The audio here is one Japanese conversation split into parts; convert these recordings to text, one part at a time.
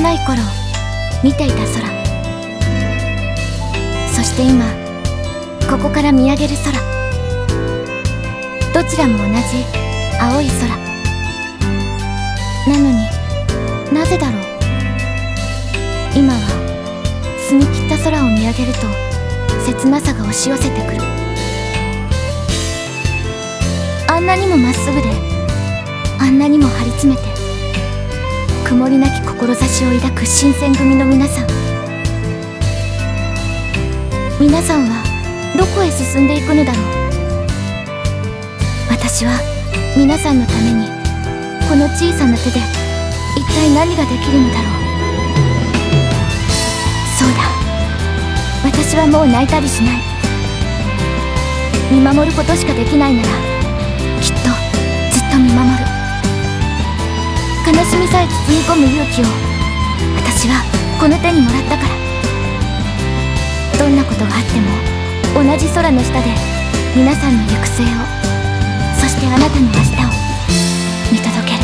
幼い頃見ていた空、そして今ここから見上げる空、どちらも同じ青い空なのに、なぜだろう。今は澄み切った空を見上げると切なさが押し寄せてくる。あんなにもまっすぐで、あんなにも張り詰めて、曇りなき志を抱く新選組の皆さん、皆さんはどこへ進んでいくのだろう。私は皆さんのためにこの小さな手で一体何ができるのだろう。そうだ、私はもう泣いたりしない。見守ることしかできないなら、きっとずっと見守る。悲しみさえ包み込む勇気を私はこの手にもらったから。どんなことがあっても同じ空の下で皆さんの行く末を、そしてあなたの明日を見届ける。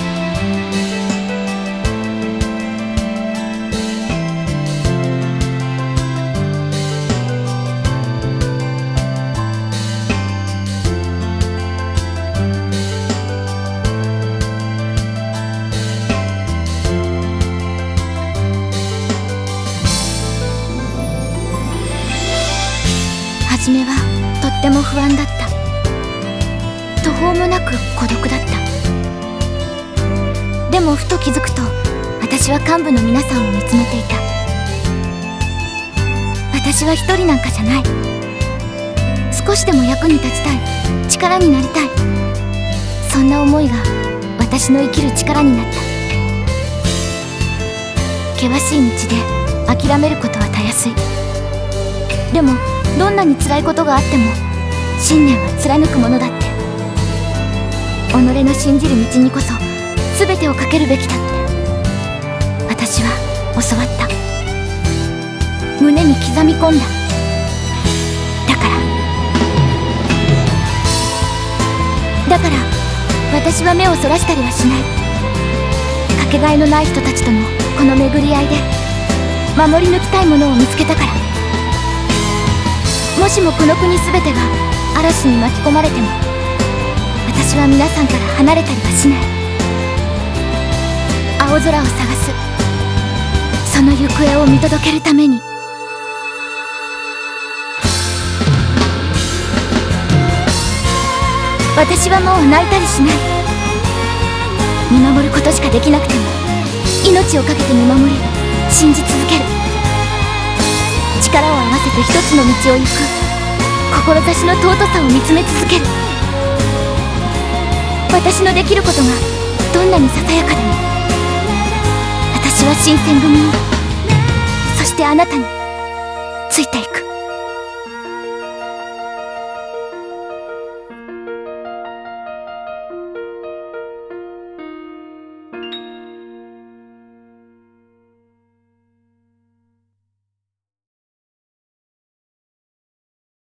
初めはとっても不安だった。途方もなく孤独だった。でもふと気づくと、私は幹部の皆さんを見つめていた。私は一人なんかじゃない。少しでも役に立ちたい、力になりたい、そんな思いが私の生きる力になった。険しい道で諦めることはたやすい。でもどんなに辛いことがあっても信念は貫くものだって。己の信じる道にこそ全てをかけるべきだって私は教わった。胸に刻み込んだ。だから私は目をそらしたりはしない。かけがえのない人たちとのこの巡り合いで守り抜きたいものを見つけたから。もしもこの国全てが嵐に巻き込まれても、私は皆さんから離れたりはしない。青空を探す、その行方を見届けるために。私はもう泣いたりしない。見守ることしかできなくても命を懸けて見守り、信じ続ける。力を合わせて一つの道を行く志の尊さを見つめ続ける。私のできることがどんなにささやかでも、私は新選組に、そしてあなたについていく。